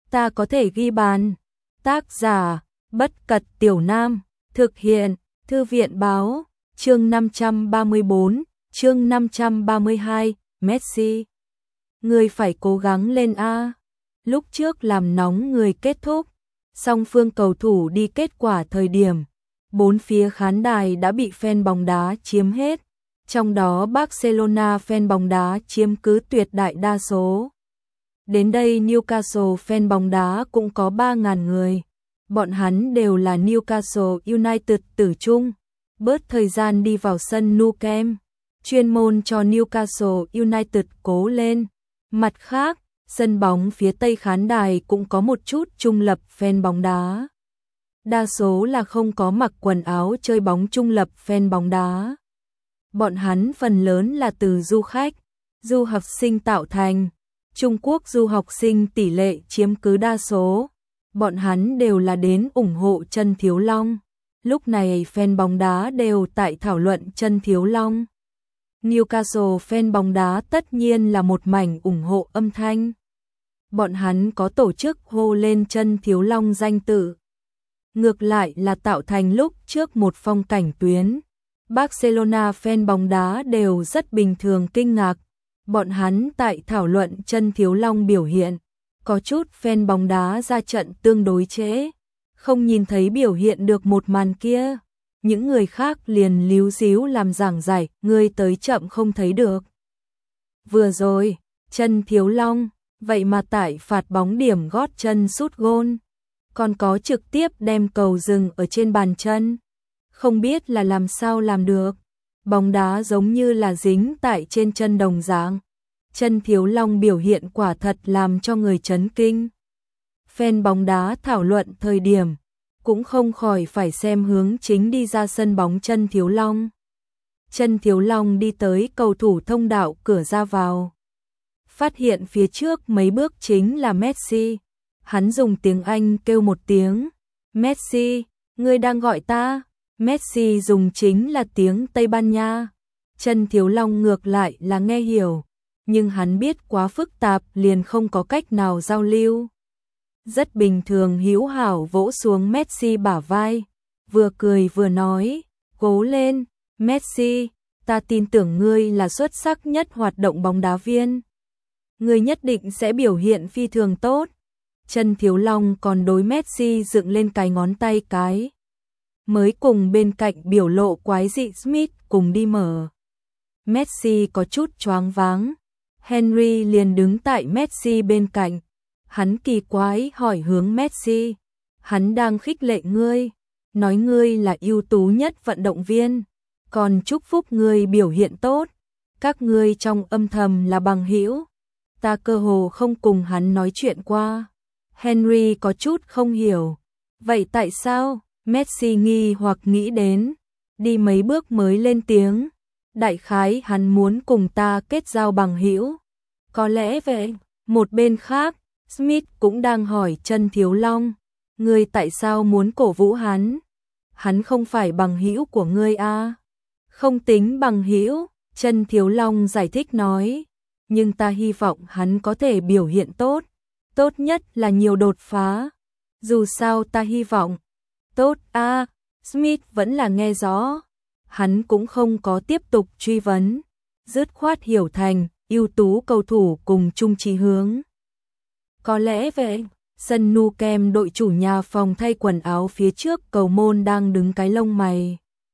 ta có thể ghi bàn. Tác giả, Bất Cật Tiểu Nam, thực hiện, Thư viện báo, chương 534, chương 532, Messi. Người phải cố gắng lên a. Lúc trước làm nóng người kết thúc, song phương cầu thủ đi kết quả thời điểm, bốn phía khán đài đã bị fan bóng đá chiếm hết, trong đó Barcelona fan bóng đá chiếm cứ tuyệt đại đa số. Đến đây Newcastle fan bóng đá cũng có 3.000 người. Bọn hắn đều là Newcastle United tử trung, bớt thời gian đi vào sân Nou Camp, chuyên môn cho Newcastle United cố lên. Mặt khác, sân bóng phía tây khán đài cũng có một chút trung lập fan bóng đá. Đa số là không có mặc quần áo chơi bóng trung lập fan bóng đá. Bọn hắn phần lớn là từ du khách, du học sinh tạo thành. Trung Quốc du học sinh tỷ lệ chiếm cứ đa số. Bọn hắn đều là đến ủng hộ Chân Thiếu Long. Lúc này fan bóng đá đều tại thảo luận Chân Thiếu Long. Newcastle fan bóng đá tất nhiên là một mảnh ủng hộ âm thanh. Bọn hắn có tổ chức hô lên Chân Thiếu Long danh tự. Ngược lại là tạo thành lúc trước một phong cảnh tuyến. Barcelona fan bóng đá đều rất bình thường kinh ngạc. Bọn hắn tại thảo luận Chân Thiếu Long biểu hiện. Có chút fan bóng đá ra trận tương đối trễ, không nhìn thấy biểu hiện được một màn kia. Những người khác liền líu díu làm giảng giải, ngươi tới chậm không thấy được. Vừa rồi, Chân Thiếu Long, vậy mà tại phạt bóng điểm gót chân sút gôn, còn có trực tiếp đem cầu dừng ở trên bàn chân. Không biết là làm sao làm được, bóng đá giống như là dính tại trên chân đồng dạng. Chân Thiếu Long biểu hiện quả thật làm cho người chấn kinh. Fan bóng đá thảo luận thời điểm, cũng không khỏi phải xem hướng chính đi ra sân bóng Chân Thiếu Long. Chân Thiếu Long đi tới cầu thủ thông đạo cửa ra vào. Phát hiện phía trước mấy bước chính là Messi. Hắn dùng tiếng Anh kêu một tiếng. Messi, ngươi đang gọi ta. Messi dùng chính là tiếng Tây Ban Nha. Chân Thiếu Long ngược lại là nghe hiểu. Nhưng hắn biết quá phức tạp liền không có cách nào giao lưu. Rất bình thường hữu hảo vỗ xuống Messi bả vai, vừa cười vừa nói, cố lên, Messi, ta tin tưởng ngươi là xuất sắc nhất hoạt động bóng đá viên. Ngươi nhất định sẽ biểu hiện phi thường tốt. Chân Thiếu Long còn đối Messi dựng lên cái ngón tay cái. Mới cùng bên cạnh biểu lộ quái dị Smith cùng đi mở. Messi có chút choáng váng. Henry liền đứng tại Messi bên cạnh. Hắn kỳ quái hỏi hướng Messi. Hắn đang khích lệ ngươi, nói ngươi là ưu tú nhất vận động viên, còn chúc phúc ngươi biểu hiện tốt. Các ngươi trong âm thầm là bằng hữu. Ta cơ hồ không cùng hắn nói chuyện qua. Henry có chút không hiểu. Vậy tại sao? Messi nghi hoặc nghĩ đến. Đi mấy bước mới lên tiếng. Đại khái hắn muốn cùng ta kết giao bằng hữu. Có lẽ vậy. Một bên khác, Smith cũng đang hỏi Chân Thiếu Long, ngươi tại sao muốn cổ vũ hắn? Hắn không phải bằng hữu của ngươi à? Không tính bằng hữu, Chân Thiếu Long giải thích nói, nhưng ta hy vọng hắn có thể biểu hiện tốt, tốt nhất là nhiều đột phá. Dù sao ta hy vọng. Tốt à? Smith vẫn là nghe rõ. Hắn cũng không có tiếp tục truy vấn, dứt khoát hiểu thành ưu tú cầu thủ cùng chung chí hướng. Có lẽ vậy. Sân Nou Camp đội chủ nhà phòng thay quần áo phía trước cầu môn đang đứng cái lông mày.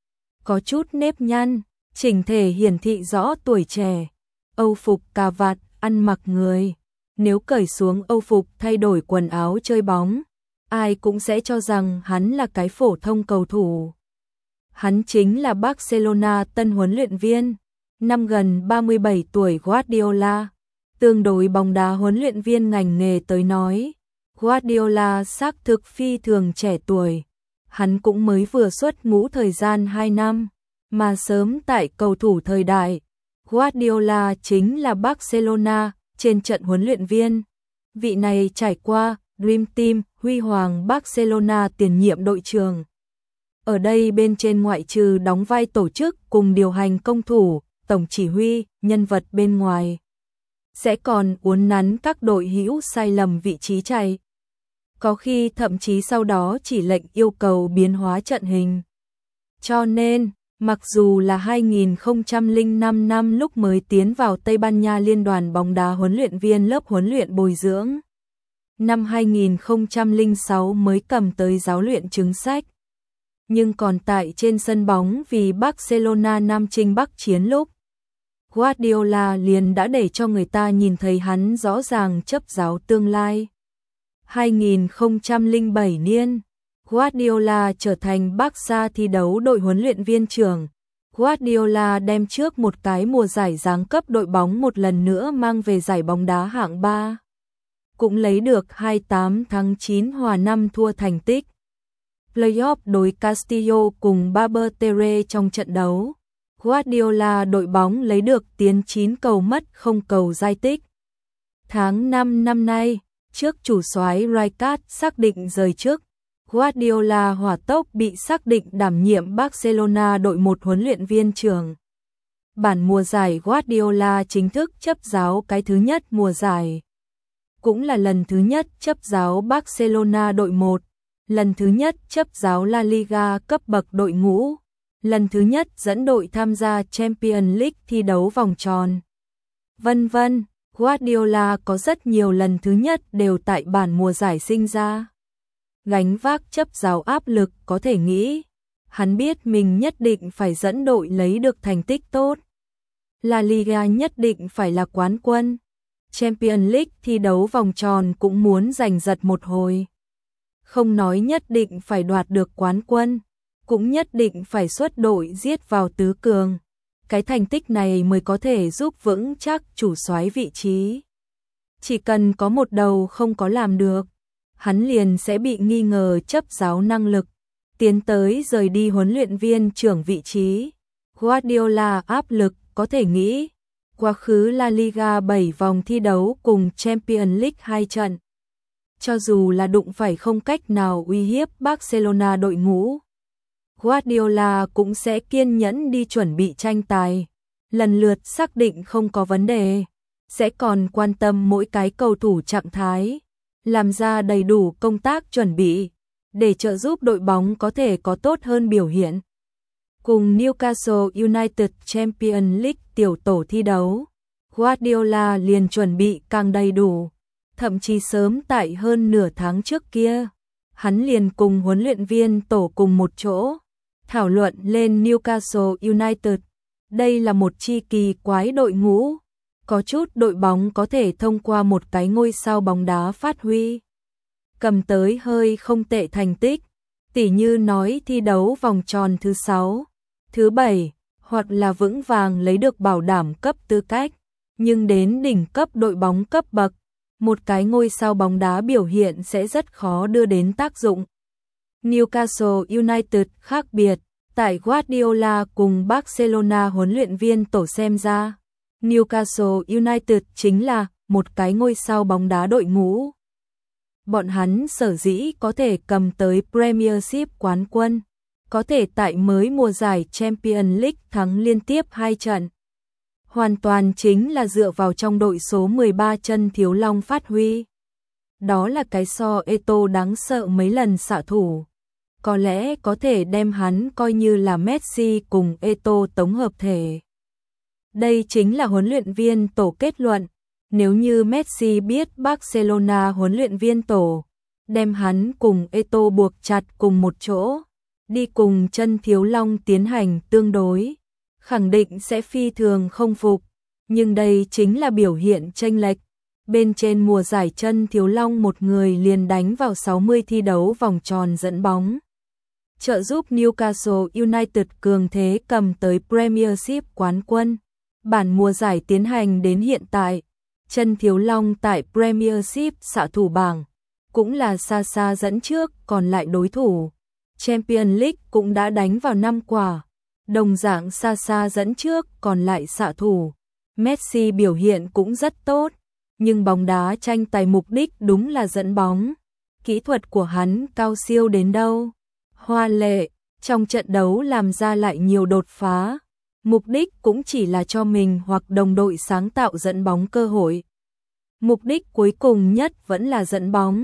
Có chút nếp nhăn, chỉnh thể hiển thị rõ tuổi trẻ. Âu phục cà vạt, ăn mặc người. Nếu cởi xuống âu phục thay đổi quần áo chơi bóng, ai cũng sẽ cho rằng hắn là cái phổ thông cầu thủ. Hắn chính là Barcelona tân huấn luyện viên, năm gần 37 tuổi Guardiola. Tương đối bóng đá huấn luyện viên ngành nghề tới nói, Guardiola xác thực phi thường trẻ tuổi. Hắn cũng mới vừa xuất ngũ thời gian 2 năm, mà sớm tại cầu thủ thời đại, Guardiola chính là Barcelona trên trận huấn luyện viên. Vị này trải qua Dream Team huy hoàng Barcelona tiền nhiệm đội trưởng. Ở đây bên trên ngoại trừ đóng vai tổ chức cùng điều hành công thủ, tổng chỉ huy, nhân vật bên ngoài, sẽ còn uốn nắn các đội hữu sai lầm vị trí chạy. có khi thậm chí sau đó chỉ lệnh yêu cầu biến hóa trận hình. Cho nên, mặc dù là 2005 năm lúc mới tiến vào Tây Ban Nha Liên đoàn bóng đá huấn luyện viên lớp huấn luyện bồi dưỡng, năm 2006 mới cầm tới giáo luyện chứng sách. Nhưng còn tại trên sân bóng vì Barcelona Nam chinh Bắc chiến lúc, Guardiola liền đã để cho người ta nhìn thấy hắn rõ ràng chấp giáo tương lai. 2007 niên, Guardiola trở thành Barca thi đấu đội huấn luyện viên trưởng. Guardiola đem trước một cái mùa giải giáng cấp đội bóng một lần nữa mang về giải bóng đá hạng 3. Cũng lấy được 28 thắng 9 hòa 5 thua thành tích. Playoff đối Castillo cùng Barbertere trong trận đấu. Guardiola đội bóng lấy được tiến 9 cầu mất 0 cầu giai tích. Tháng 5 năm nay, trước chủ soái Rijkaard xác định rời chức, Guardiola hỏa tốc bị xác định đảm nhiệm Barcelona đội 1 huấn luyện viên trưởng. Bản mùa giải Guardiola chính thức chấp giáo cái thứ nhất mùa giải. Cũng là lần thứ nhất chấp giáo Barcelona đội 1, lần thứ nhất chấp giáo La Liga cấp bậc đội ngũ, lần thứ nhất dẫn đội tham gia Champions League thi đấu vòng tròn. Vân vân, Guardiola có rất nhiều lần thứ nhất đều tại bản mùa giải sinh ra. Gánh vác chấp giáo áp lực có thể nghĩ, hắn biết mình nhất định phải dẫn đội lấy được thành tích tốt. La Liga nhất định phải là quán quân. Champions League thi đấu vòng tròn cũng muốn giành giật một hồi. Không nói nhất định phải đoạt được quán quân, cũng nhất định phải xuất đội giết vào tứ cường. Cái thành tích này mới có thể giúp vững chắc chủ soái vị trí. Chỉ cần có một đầu không có làm được, hắn liền sẽ bị nghi ngờ chấp giáo năng lực, tiến tới rời đi huấn luyện viên trưởng vị trí. Guardiola áp lực có thể nghĩ, quá khứ La Liga 7 vòng thi đấu cùng Champions League 2 trận. Cho dù là đụng phải không cách nào uy hiếp Barcelona đội ngũ, Guardiola cũng sẽ kiên nhẫn đi chuẩn bị tranh tài, lần lượt xác định không có vấn đề, sẽ còn quan tâm mỗi cái cầu thủ trạng thái, làm ra đầy đủ công tác chuẩn bị, để trợ giúp đội bóng có thể có tốt hơn biểu hiện. Cùng Newcastle United Champions League tiểu tổ thi đấu, Guardiola liền chuẩn bị càng đầy đủ, thậm chí sớm tại hơn nửa tháng trước kia, hắn liền cùng huấn luyện viên tổ cùng một chỗ, thảo luận lên Newcastle United. Đây là một chi kỳ quái đội ngũ, có chút đội bóng có thể thông qua một cái ngôi sao bóng đá phát huy, cầm tới hơi không tệ thành tích, tỉ như nói thi đấu vòng tròn thứ 6, thứ 7, hoặc là vững vàng lấy được bảo đảm cấp tư cách, nhưng đến đỉnh cấp đội bóng cấp bậc, một cái ngôi sao bóng đá biểu hiện sẽ rất khó đưa đến tác dụng. Newcastle United khác biệt, tại Guardiola cùng Barcelona huấn luyện viên tổ xem ra, Newcastle United chính là một cái ngôi sao bóng đá đội ngũ. Bọn hắn sở dĩ có thể cầm tới Premiership quán quân, có thể tại mới mùa giải Champions League thắng liên tiếp 2 trận. Hoàn toàn chính là dựa vào trong đội số 13 chân Thiếu Long phát huy. Đó là cái so Eto'o đáng sợ mấy lần xạ thủ. Có lẽ có thể đem hắn coi như là Messi cùng Eto'o tổng hợp thể. Đây chính là huấn luyện viên tổ kết luận. Nếu như Messi biết Barcelona huấn luyện viên tổ đem hắn cùng Eto'o buộc chặt cùng một chỗ, đi cùng chân Thiếu Long tiến hành tương đối, khẳng định sẽ phi thường không phục. Nhưng đây chính là biểu hiện chênh lệch. Bên trên mùa giải chân Thiếu Long một người liền đánh vào 60 thi đấu vòng tròn dẫn bóng, trợ giúp Newcastle United cường thế cầm tới Premiership quán quân. Bản mùa giải tiến hành đến hiện tại, chân Thiếu Long tại Premiership xạ thủ bảng cũng là xa xa dẫn trước còn lại đối thủ. Champions League cũng đã đánh vào 5 quả, đồng dạng xa xa dẫn trước còn lại xạ thủ. Messi biểu hiện cũng rất tốt, nhưng bóng đá tranh tài mục đích đúng là dẫn bóng. Kỹ thuật của hắn cao siêu đến đâu? Hoa lệ, trong trận đấu làm ra lại nhiều đột phá. Mục đích cũng chỉ là cho mình hoặc đồng đội sáng tạo dẫn bóng cơ hội. Mục đích cuối cùng nhất vẫn là dẫn bóng.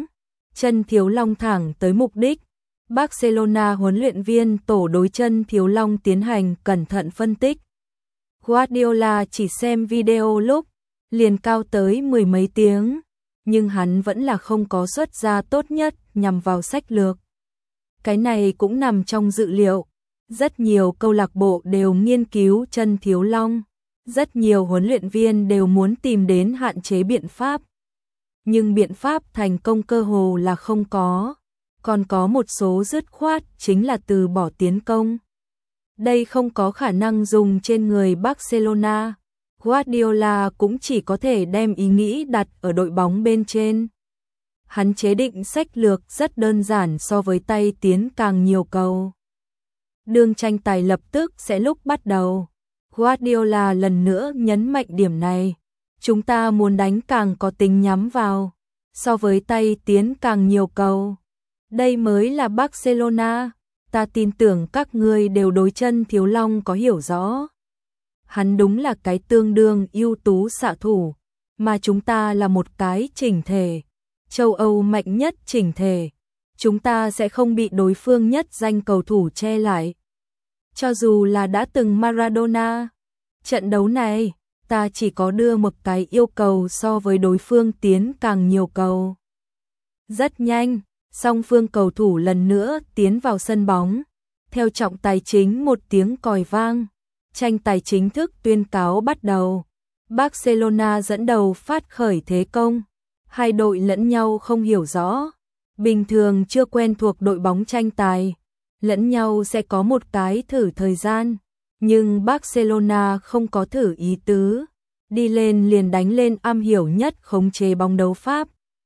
chân Thiếu Long thẳng tới mục đích. Barcelona huấn luyện viên tổ đối chân Thiếu Long tiến hành cẩn thận phân tích. Guardiola chỉ xem video lúc liền cao tới mười mấy tiếng, nhưng hắn vẫn là không có xuất ra tốt nhất nhằm vào sách lược. Cái này cũng nằm trong dự liệu. Rất nhiều câu lạc bộ đều nghiên cứu chân Thiếu Long. Rất nhiều huấn luyện viên đều muốn tìm đến hạn chế biện pháp. Nhưng biện pháp thành công cơ hồ là không có. Còn có một số dứt khoát chính là từ bỏ tiến công. Đây không có khả năng dùng trên người Barcelona. Guardiola cũng chỉ có thể đem ý nghĩ đặt ở đội bóng bên trên. Hắn chế định sách lược rất đơn giản so với tay tiến càng nhiều cầu. Đường tranh tài lập tức sẽ lúc bắt đầu. Guardiola lần nữa nhấn mạnh điểm này. Chúng ta muốn đánh càng có tính nhắm vào, so với tay tiến càng nhiều cầu. Đây mới là Barcelona. Ta tin tưởng các ngươi đều đối chân Thiếu Long có hiểu rõ. Hắn đúng là cái tương đương ưu tú xạ thủ, mà chúng ta là một cái chỉnh thể. Châu Âu mạnh nhất chỉnh thể. Chúng ta sẽ không bị đối phương nhất danh cầu thủ che lại. Cho dù là đã từng Maradona. Trận đấu này, ta chỉ có đưa một cái yêu cầu so với đối phương tiến càng nhiều cầu. Rất nhanh, song phương cầu thủ lần nữa tiến vào sân bóng. Theo trọng tài chính một tiếng còi vang, tranh tài chính thức tuyên cáo bắt đầu. Barcelona dẫn đầu phát khởi thế công. Hai đội lẫn nhau không hiểu rõ. Bình thường chưa quen thuộc đội bóng tranh tài, lẫn nhau sẽ có một cái thử thời gian. Nhưng Barcelona không có thử ý tứ. Đi lên liền đánh lên am hiểu nhất khống chế bóng đấu pháp.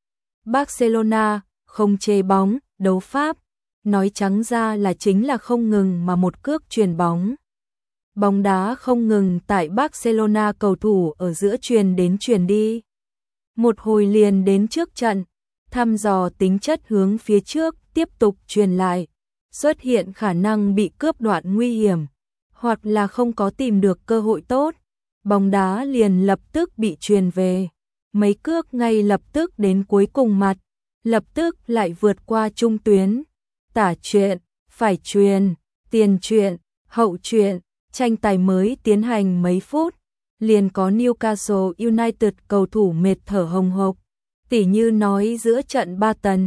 Barcelona khống chế bóng, đấu pháp. Nói trắng ra là chính là không ngừng mà một cước chuyền bóng. Bóng đá không ngừng tại Barcelona cầu thủ ở giữa chuyền đến chuyền đi. Một hồi liền đến trước trận, thăm dò tính chất hướng phía trước, tiếp tục chuyền lại. Xuất hiện khả năng bị cướp đoạn nguy hiểm, hoặc là không có tìm được cơ hội tốt. Bóng đá liền lập tức bị chuyền về. Mấy cước ngay lập tức đến cuối cùng mặt, lập tức lại vượt qua trung tuyến. Tả chuyền, phải chuyền, tiền chuyền, hậu chuyền. Tranh tài mới tiến hành mấy phút, liền có Newcastle United cầu thủ mệt thở hồng hộc. Tỉ như nói giữa trận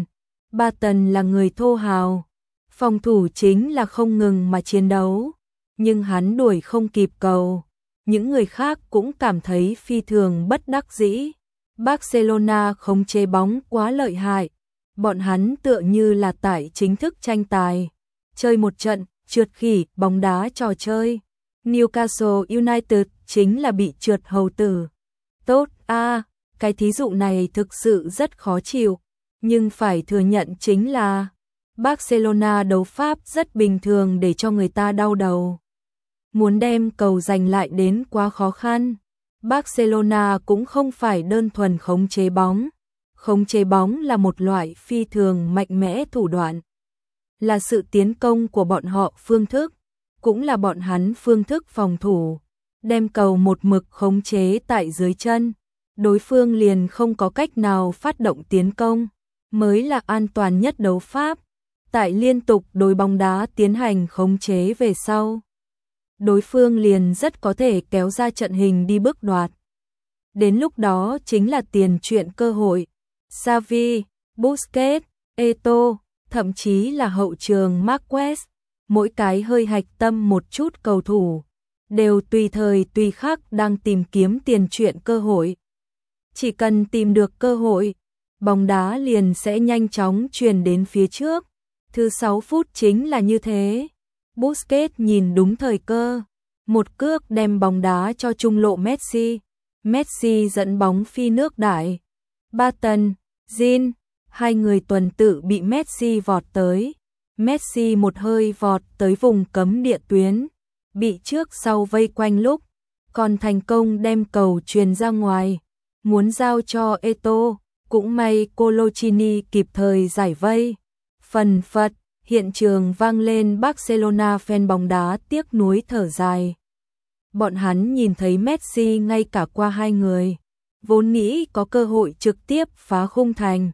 Ba Tần là người thô hào, phòng thủ chính là không ngừng mà chiến đấu, nhưng hắn đuổi không kịp cầu. Những người khác cũng cảm thấy phi thường bất đắc dĩ. Barcelona khống chế bóng quá lợi hại, bọn hắn tựa như là tại chính thức tranh tài, chơi một trận trượt khỉ bóng đá trò chơi. Newcastle United chính là bị trượt hầu tử. Tốt cái thí dụ này thực sự rất khó chịu, nhưng phải thừa nhận chính là Barcelona đấu pháp rất bình thường để cho người ta đau đầu. Muốn đem cầu giành lại đến quá khó khăn. Barcelona cũng không phải đơn thuần khống chế bóng. Khống chế bóng là một loại phi thường mạnh mẽ thủ đoạn. Là sự tiến công của bọn họ phương thức, cũng là bọn hắn phương thức phòng thủ. Đem cầu một mực khống chế tại dưới chân, đối phương liền không có cách nào phát động tiến công, mới là an toàn nhất đấu pháp. Tại liên tục đối bóng đá tiến hành khống chế về sau, đối phương liền rất có thể kéo ra trận hình đi bước đoạt. Đến lúc đó chính là tiền chuyện cơ hội. Xavi, Busquets, Eto'o, thậm chí là hậu trường Marquez, mỗi cái hơi hạch tâm một chút cầu thủ, đều tùy thời tùy khắc đang tìm kiếm tiền chuyện cơ hội. Chỉ cần tìm được cơ hội, bóng đá liền sẽ nhanh chóng truyền đến phía trước. Thứ 6 phút chính là như thế. Busquets nhìn đúng thời cơ, một cước đem bóng đá cho trung lộ Messi. Messi dẫn bóng phi nước đại. Barton, Zin, hai người tuần tự bị Messi vọt tới. Messi một hơi vọt tới vùng cấm địa tuyến, bị trước sau vây quanh lúc, còn thành công đem cầu truyền ra ngoài, muốn giao cho Eto'o, cũng may Coloccini kịp thời giải vây. Phần phật, hiện trường vang lên Barcelona fan bóng đá tiếc nuối thở dài. Bọn hắn nhìn thấy Messi ngay cả qua hai người, vốn nghĩ có cơ hội trực tiếp phá khung thành,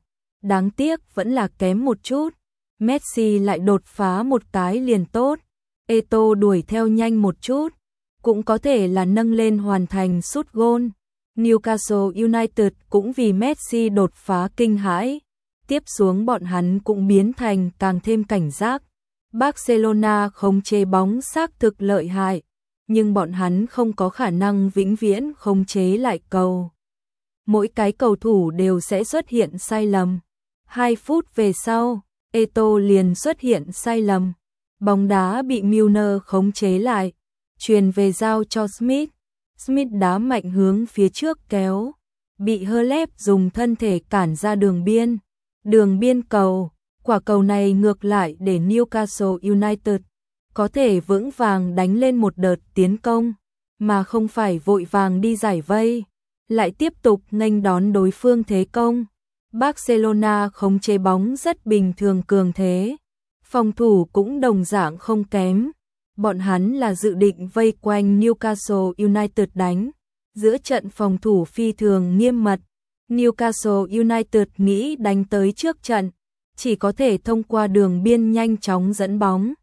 đáng tiếc vẫn là kém một chút. Messi lại đột phá một cái liền tốt. Eto'o đuổi theo nhanh một chút, cũng có thể là nâng lên hoàn thành sút gôn. Newcastle United cũng vì Messi đột phá kinh hãi. Tiếp xuống bọn hắn cũng biến thành càng thêm cảnh giác. Barcelona khống chế bóng xác thực lợi hại, nhưng bọn hắn không có khả năng vĩnh viễn khống chế lại cầu. Mỗi cái cầu thủ đều sẽ xuất hiện sai lầm. 2 phút về sau, Eto'o liền xuất hiện sai lầm. Bóng đá bị Milner khống chế lại, truyền về giao cho Smith. Smith đá mạnh hướng phía trước kéo, bị Halep dùng thân thể cản ra đường biên. Đường biên cầu, quả cầu này ngược lại để Newcastle United có thể vững vàng đánh lên một đợt tiến công, mà không phải vội vàng đi giải vây, lại tiếp tục nghênh đón đối phương thế công. Barcelona khống chế bóng rất bình thường cường thế, phòng thủ cũng đồng dạng không kém. Bọn hắn là dự định vây quanh Newcastle United đánh, giữa trận phòng thủ phi thường nghiêm mật. Newcastle United nghĩ đánh tới trước trận, chỉ có thể thông qua đường biên nhanh chóng dẫn bóng.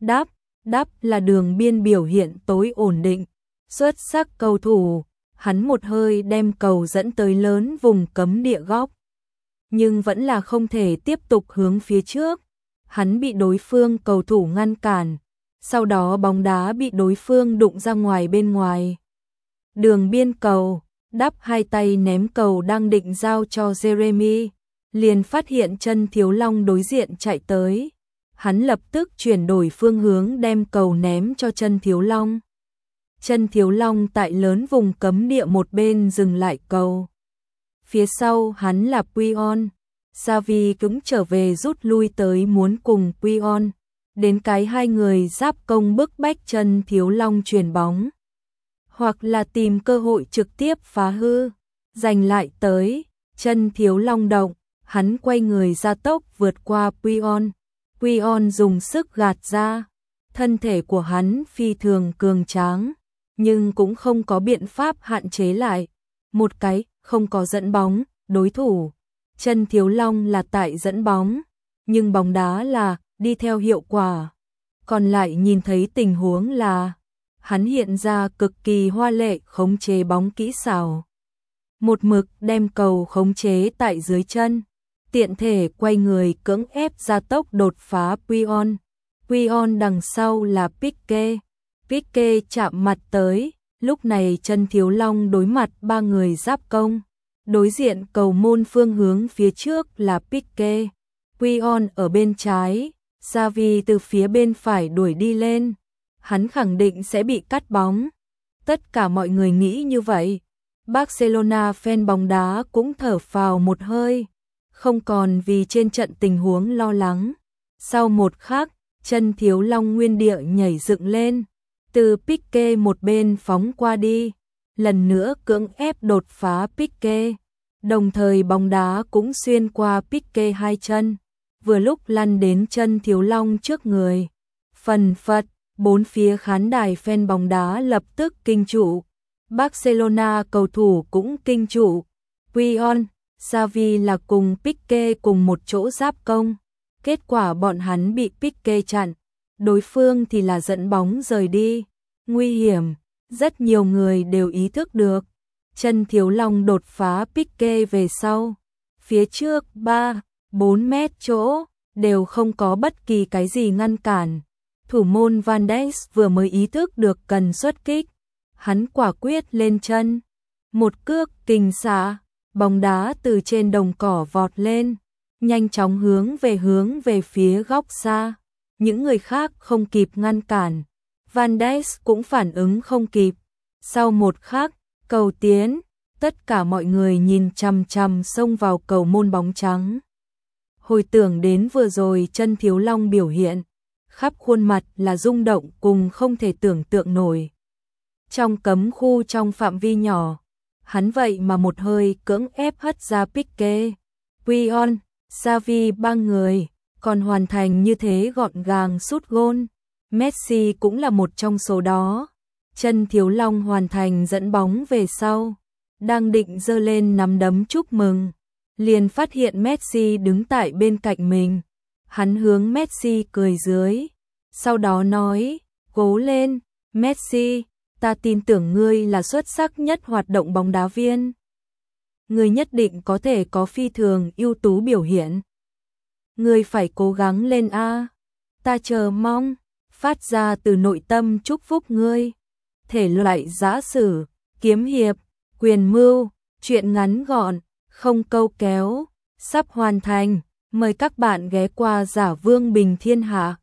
Đáp là đường biên biểu hiện tối ổn định, xuất sắc cầu thủ, hắn một hơi đem cầu dẫn tới lớn vùng cấm địa góc. Nhưng vẫn là không thể tiếp tục hướng phía trước, hắn bị đối phương cầu thủ ngăn cản, sau đó bóng đá bị đối phương đụng ra ngoài bên ngoài. Đường biên cầu, Đáp hai tay ném cầu đang định giao cho Jeremy, liền phát hiện chân Thiếu Long đối diện chạy tới. Hắn lập tức chuyển đổi phương hướng đem cầu ném cho chân Thiếu Long. Chân Thiếu Long tại lớn vùng cấm địa một bên dừng lại cầu. Phía sau hắn là Puyol. Xavi cứng trở về rút lui tới muốn cùng Puyol. Đến cái hai người giáp công bức bách chân Thiếu Long chuyền bóng. Hoặc là tìm cơ hội trực tiếp phá hư. Giành lại tới, chân Thiếu Long động, hắn quay người ra tốc vượt qua Puyol. Puyol dùng sức gạt ra. Thân thể của hắn phi thường cường tráng, nhưng cũng không có biện pháp hạn chế lại. Một cái, không có dẫn bóng, đối thủ. Chân Thiếu Long là tại dẫn bóng, nhưng bóng đá là đi theo hiệu quả. Còn lại nhìn thấy tình huống là hắn hiện ra cực kỳ hoa lệ khống chế bóng kỹ xảo. Một mực đem cầu khống chế tại dưới chân, tiện thể quay người cưỡng ép ra tốc đột phá Puyol. Puyol đằng sau là Pique. Pique chạm mặt tới, lúc này chân Thiếu Long đối mặt ba người giáp công. Đối diện cầu môn phương hướng phía trước là Pique. Puyol ở bên trái, Xavi từ phía bên phải đuổi đi lên. Hắn khẳng định sẽ bị cắt bóng. Tất cả mọi người nghĩ như vậy. Barcelona fan bóng đá cũng thở phào một hơi, không còn vì trên trận tình huống lo lắng. Sau một khắc, chân Thiếu Long nguyên địa nhảy dựng lên, từ Pique một bên phóng qua đi, lần nữa cưỡng ép đột phá Pique. Đồng thời bóng đá cũng xuyên qua Pique hai chân, vừa lúc lăn đến chân Thiếu Long trước người. Phần phật, bốn phía khán đài fan bóng đá lập tức kinh trụ. Barcelona cầu thủ cũng kinh trụ. Puyol, Xavi là cùng Pique cùng một chỗ giáp công. Kết quả bọn hắn bị Pique chặn, đối phương thì là dẫn bóng rời đi. Nguy hiểm, rất nhiều người đều ý thức được. Chân Thiếu Long đột phá Pique về sau. Phía trước 3-4 mét chỗ, đều không có bất kỳ cái gì ngăn cản. Thủ môn Van Dijk vừa mới ý thức được cần xuất kích. Hắn quả quyết lên chân. Một cước kình xạ, bóng đá từ trên đồng cỏ vọt lên, nhanh chóng hướng về phía góc xa. Những người khác không kịp ngăn cản. Van Dijk cũng phản ứng không kịp. Sau một khắc, cầu tiến, tất cả mọi người nhìn chằm chằm xông vào cầu môn bóng trắng. Hồi tưởng đến vừa rồi chân Thiếu Long biểu hiện, khắp khuôn mặt là rung động cùng không thể tưởng tượng nổi. Trong cấm khu trong phạm vi nhỏ, hắn vậy mà một hơi cưỡng ép hất ra Pique, Puyol, Xavi ba người, còn hoàn thành như thế gọn gàng sút gôn. Messi cũng là một trong số đó. Chân Thiếu Long hoàn thành dẫn bóng về sau, đang định giơ lên nắm đấm chúc mừng. liền phát hiện Messi đứng tại bên cạnh mình. Hắn hướng Messi cười dưới, sau đó nói, cố lên, Messi, ta tin tưởng ngươi là xuất sắc nhất hoạt động bóng đá viên. Ngươi nhất định có thể có phi thường ưu tú biểu hiện. Ngươi phải cố gắng lên a. Ta chờ mong, phát ra từ nội tâm chúc phúc ngươi. Thể loại giã sử, kiếm hiệp, quyền mưu, truyện ngắn gọn, không câu kéo, sắp hoàn thành. Mời các bạn ghé qua Giả Vương Bình Thiên Hạ.